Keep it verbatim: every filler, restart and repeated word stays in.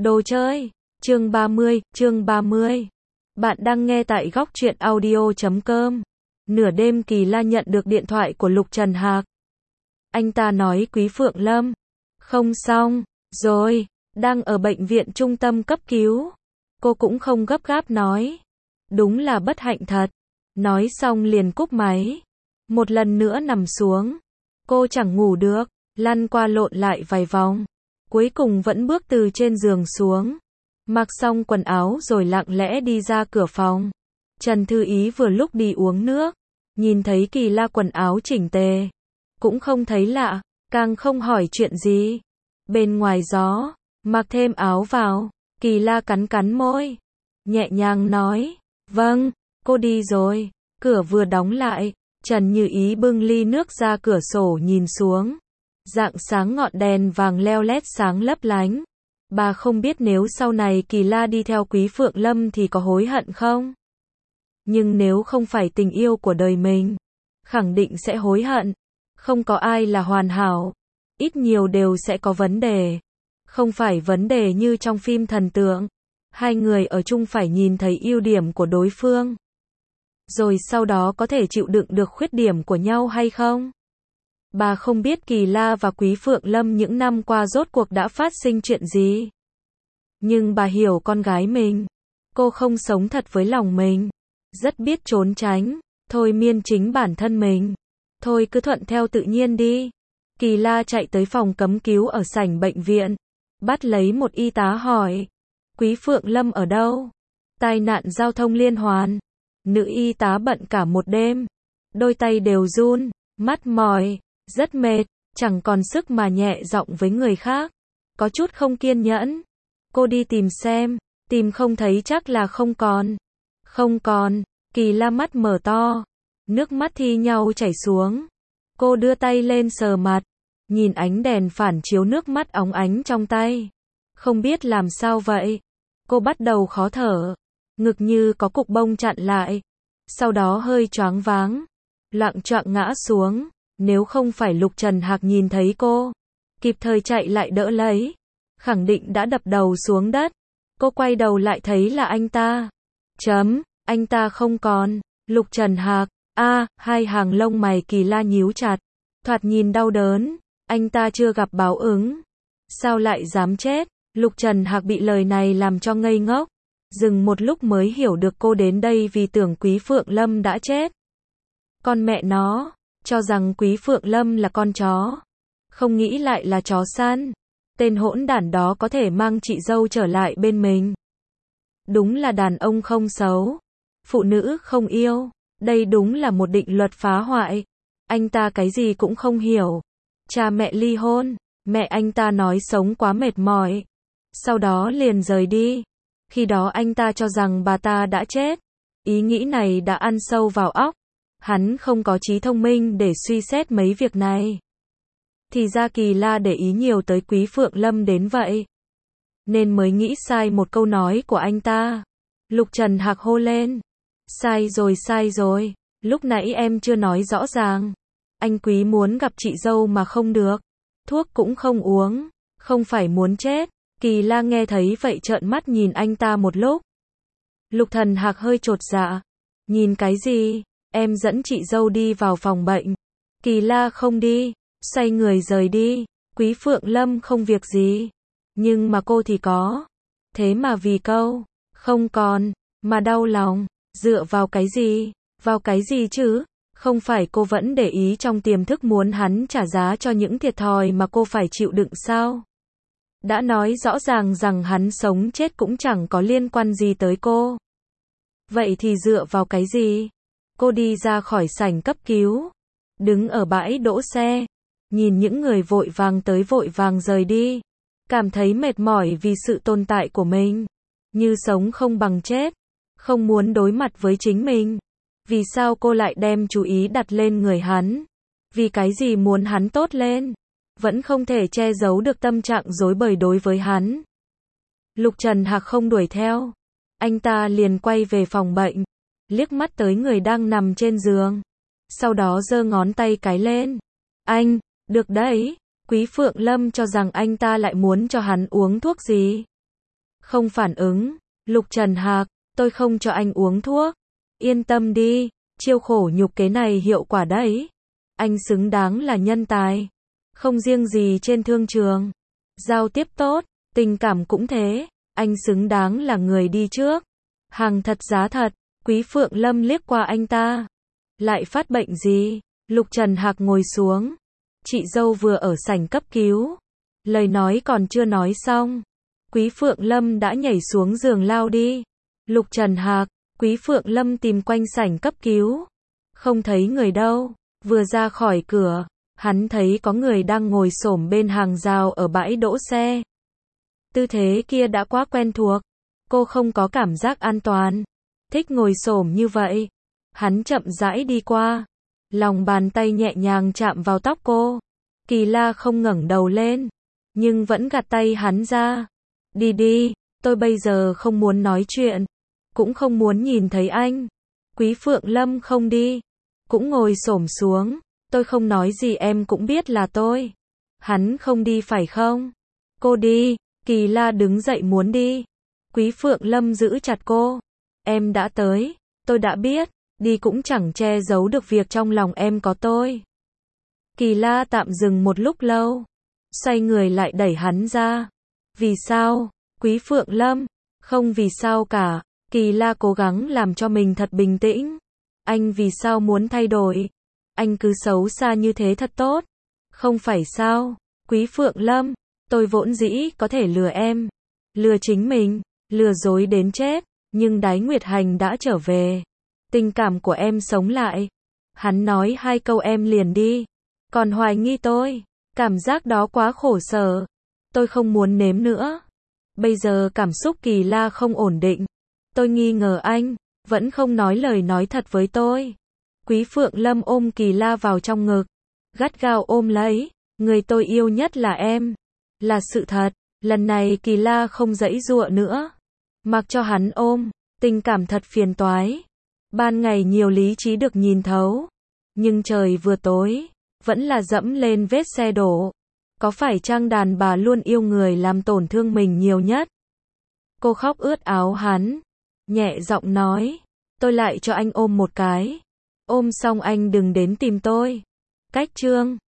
Đồ chơi. Chương ba mươi, chương ba mươi. Bạn đang nghe tại góc truyện audio chấm com. Nửa đêm Kỳ La nhận được điện thoại của Lục Trần Hạc. Anh ta nói Quý Phượng Lâm. Không xong, rồi, đang ở bệnh viện trung tâm cấp cứu. Cô cũng không gấp gáp nói. Đúng là bất hạnh thật. Nói xong liền cúp máy. Một lần nữa nằm xuống. Cô chẳng ngủ được, lăn qua lộn lại vài vòng. Cuối cùng vẫn bước từ trên giường xuống. Mặc xong quần áo rồi lặng lẽ đi ra cửa phòng. Trần Thư Ý vừa lúc đi uống nước. Nhìn thấy Kỳ La quần áo chỉnh tề. Cũng không thấy lạ, càng không hỏi chuyện gì. Bên ngoài gió, mặc thêm áo vào. Kỳ La cắn cắn môi. Nhẹ nhàng nói, vâng, cô đi rồi. Cửa vừa đóng lại, Trần Như Ý bưng ly nước ra cửa sổ nhìn xuống. Rạng sáng ngọn đèn vàng leo lét sáng lấp lánh. Bà không biết nếu sau này Kỳ La đi theo Quý Phượng Lâm thì có hối hận không? Nhưng nếu không phải tình yêu của đời mình, khẳng định sẽ hối hận. Không có ai là hoàn hảo. Ít nhiều đều sẽ có vấn đề. Không phải vấn đề như trong phim thần tượng. Hai người ở chung phải nhìn thấy ưu điểm của đối phương. Rồi sau đó có thể chịu đựng được khuyết điểm của nhau hay không? Bà không biết Kỳ La và Quý Phượng Lâm những năm qua rốt cuộc đã phát sinh chuyện gì. Nhưng bà hiểu con gái mình. Cô không sống thật với lòng mình. Rất biết trốn tránh, thôi miên chính bản thân mình. Thôi cứ thuận theo tự nhiên đi. Kỳ La chạy tới phòng cấm cứu ở sảnh bệnh viện. Bắt lấy một y tá hỏi. Quý Phượng Lâm ở đâu? Tai nạn giao thông liên hoàn. Nữ y tá bận cả một đêm. Đôi tay đều run, mắt mỏi, rất mệt, chẳng còn sức mà nhẹ giọng với người khác. Có chút không kiên nhẫn. Cô đi tìm xem, tìm không thấy chắc là không còn. Không còn, Kỳ La mắt mở to. Nước mắt thi nhau chảy xuống. Cô đưa tay lên sờ mặt. Nhìn ánh đèn phản chiếu nước mắt óng ánh trong tay. Không biết làm sao vậy. Cô bắt đầu khó thở. Ngực như có cục bông chặn lại. Sau đó hơi choáng váng. Loạng choạng ngã xuống. Nếu không phải Lục Trần Hạc nhìn thấy cô, kịp thời chạy lại đỡ lấy, khẳng định đã đập đầu xuống đất. Cô quay đầu lại thấy là anh ta. Chấm, anh ta không còn. Lục Trần Hạc, a, à, hai hàng lông mày Kỳ La nhíu chặt. Thoạt nhìn đau đớn, anh ta chưa gặp báo ứng. Sao lại dám chết? Lục Trần Hạc bị lời này làm cho ngây ngốc. Dừng một lúc mới hiểu được cô đến đây vì tưởng Quý Phượng Lâm đã chết. Con mẹ nó, cho rằng Quý Phượng Lâm là con chó. Không nghĩ lại là chó săn. Tên hỗn đản đó có thể mang chị dâu trở lại bên mình. Đúng là đàn ông không xấu. Phụ nữ không yêu. Đây đúng là một định luật phá hoại. Anh ta cái gì cũng không hiểu. Cha mẹ ly hôn. Mẹ anh ta nói sống quá mệt mỏi. Sau đó liền rời đi. Khi đó anh ta cho rằng bà ta đã chết. Ý nghĩ này đã ăn sâu vào óc. Hắn không có trí thông minh để suy xét mấy việc này. Thì ra Kỳ La để ý nhiều tới Quý Phượng Lâm đến vậy. Nên mới nghĩ sai một câu nói của anh ta. Lục Trần Hạc hô lên. Sai rồi sai rồi. Lúc nãy em chưa nói rõ ràng. Anh Quý muốn gặp chị dâu mà không được. Thuốc cũng không uống. Không phải muốn chết. Kỳ La nghe thấy vậy trợn mắt nhìn anh ta một lúc. Lục Trần Hạc hơi chột dạ. Nhìn cái gì? Em dẫn chị dâu đi vào phòng bệnh. Kỳ La không đi. Xoay người rời đi. Quý Phượng Lâm không việc gì. Nhưng mà cô thì có. Thế mà vì câu không còn mà đau lòng. Dựa vào cái gì? Vào cái gì chứ? Không phải cô vẫn để ý trong tiềm thức muốn hắn trả giá cho những thiệt thòi mà cô phải chịu đựng sao? Đã nói rõ ràng rằng hắn sống chết cũng chẳng có liên quan gì tới cô. Vậy thì dựa vào cái gì? Cô đi ra khỏi sảnh cấp cứu. Đứng ở bãi đỗ xe. Nhìn những người vội vàng tới vội vàng rời đi. Cảm thấy mệt mỏi vì sự tồn tại của mình. Như sống không bằng chết. Không muốn đối mặt với chính mình. Vì sao cô lại đem chú ý đặt lên người hắn? Vì cái gì muốn hắn tốt lên? Vẫn không thể che giấu được tâm trạng rối bời đối với hắn. Lục Trần Hạc không đuổi theo. Anh ta liền quay về phòng bệnh. Liếc mắt tới người đang nằm trên giường. Sau đó giơ ngón tay cái lên. Anh, được đấy. Quý Phượng Lâm cho rằng anh ta lại muốn cho hắn uống thuốc gì. Không phản ứng. Lục Trần Hạc, tôi không cho anh uống thuốc. Yên tâm đi, chiêu khổ nhục kế này hiệu quả đấy. Anh xứng đáng là nhân tài. Không riêng gì trên thương trường. Giao tiếp tốt, tình cảm cũng thế. Anh xứng đáng là người đi trước. Hàng thật giá thật. Quý Phượng Lâm liếc qua anh ta. Lại phát bệnh gì? Lục Trần Hạc ngồi xuống. Chị dâu vừa ở sảnh cấp cứu. Lời nói còn chưa nói xong. Quý Phượng Lâm đã nhảy xuống giường lao đi. Lục Trần Hạc, Quý Phượng Lâm tìm quanh sảnh cấp cứu. Không thấy người đâu. Vừa ra khỏi cửa, hắn thấy có người đang ngồi xổm bên hàng rào ở bãi đỗ xe. Tư thế kia đã quá quen thuộc. Cô không có cảm giác an toàn. Thích ngồi xổm như vậy. Hắn chậm rãi đi qua. Lòng bàn tay nhẹ nhàng chạm vào tóc cô. Kỳ La không ngẩng đầu lên, nhưng vẫn gạt tay hắn ra. Đi đi, tôi bây giờ không muốn nói chuyện. Cũng không muốn nhìn thấy anh. Quý Phượng Lâm không đi. Cũng ngồi xổm xuống. Tôi không nói gì em cũng biết là tôi. Hắn không đi phải không? Cô đi. Kỳ La đứng dậy muốn đi. Quý Phượng Lâm giữ chặt cô. Em đã tới. Tôi đã biết. Đi cũng chẳng che giấu được việc trong lòng em có tôi. Kỳ La tạm dừng một lúc lâu. Xoay người lại đẩy hắn ra. Vì sao? Quý Phượng Lâm. Không vì sao cả. Kỳ La cố gắng làm cho mình thật bình tĩnh. Anh vì sao muốn thay đổi? Anh cứ xấu xa như thế thật tốt. Không phải sao? Quý Phượng Lâm. Tôi vốn dĩ có thể lừa em. Lừa chính mình. Lừa dối đến chết. Nhưng Đái Nguyệt Hành đã trở về. Tình cảm của em sống lại. Hắn nói hai câu em liền đi. Còn hoài nghi tôi. Cảm giác đó quá khổ sở. Tôi không muốn nếm nữa. Bây giờ cảm xúc Kỳ La không ổn định. Tôi nghi ngờ anh. Vẫn không nói lời nói thật với tôi. Quý Phượng Lâm ôm Kỳ La vào trong ngực. Gắt gao ôm lấy. Người tôi yêu nhất là em. Là sự thật. Lần này Kỳ La không giãy giụa nữa. Mặc cho hắn ôm. Tình cảm thật phiền toái. Ban ngày nhiều lý trí được nhìn thấu. Nhưng trời vừa tối. Vẫn là dẫm lên vết xe đổ. Có phải chăng đàn bà luôn yêu người làm tổn thương mình nhiều nhất? Cô khóc ướt áo hắn. Nhẹ giọng nói. Tôi lại cho anh ôm một cái. Ôm xong anh đừng đến tìm tôi. Cách chương